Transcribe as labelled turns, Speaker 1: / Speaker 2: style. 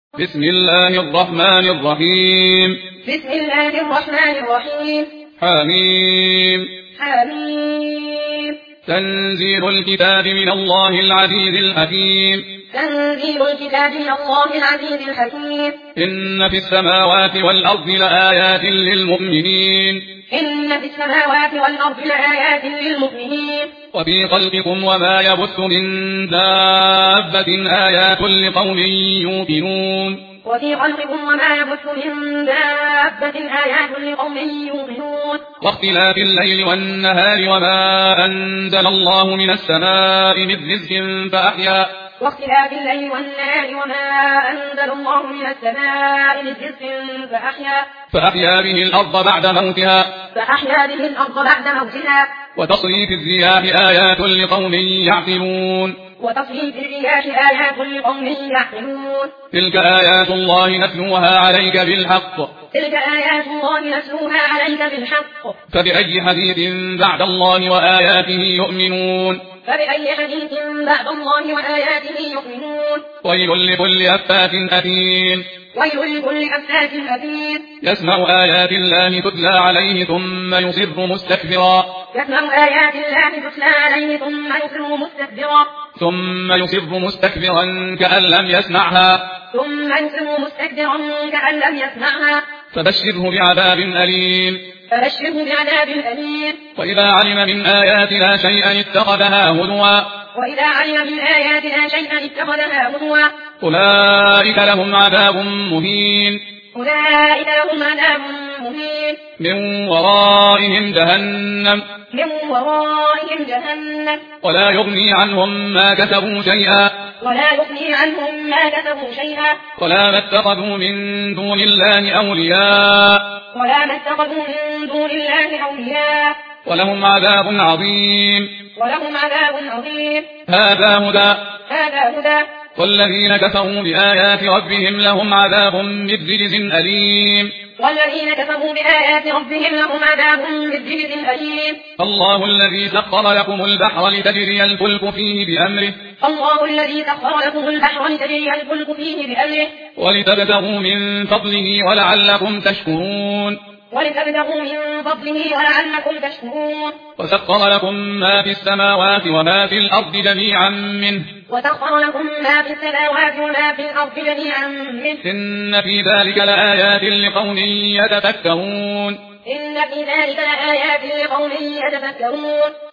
Speaker 1: بسم الله الرحمن الرحيم.
Speaker 2: بسم الله الرحمن الرحيم.
Speaker 1: حميم.
Speaker 2: حميم.
Speaker 1: تنزيل الكتاب من الله العزيز الحكيم.
Speaker 2: تنزيل الكتاب من الله العزيز الحكيم.
Speaker 1: إن في السماوات والأرض لآيات للمؤمنين.
Speaker 2: إن في السماوات والأرض لآيات للمؤمنين.
Speaker 1: وفي خلقكم وما يبث من دابة آيات لقوم يوقنون.
Speaker 2: وفي خلقكم وما يبث من دابة آيات لقوم يوقنون.
Speaker 1: واختلاف الليل والنهار وما أنزل الله من السماء من رزق
Speaker 2: واختلاف الليل والنهار وما أنزل الله من السماء من رزق
Speaker 1: فأحيا به الأرض بعد موتها. وتصريف الرياح آيات لقوم يعقلون. تلك آيات الله نتلوها عليك بالحق. فبأي حديث بعد الله وآياته يؤمنون. ويل لكل أفاك أثيم. يسمع آيات الله تتلى عليه ثم يصر مستكبرا كأن لم يسمعها. فبشره بعذاب أليم. وإذا علم من آياتنا شيئا اتخذها هزوا. أولئك لهم عذاب مهين. من ورائهم جهنم. ولا يغني عنهم ما كسبوا شيئا. ولا ما اتخذوا من دون الله أولياء. ولهم عذاب عظيم. هذا هدى. والذين كفروا بآيات ربهم لهم عذاب من رجز أليم. الله الذي سخر لكم البحر لتجري الفلك فيه بأمره. ولتبتغوا من فضله ولعلكم تشكرون. وسخر لكم ما في السماوات وما في الأرض جميعا منه. إن في ذلك لآيات لقوم يتفكرون.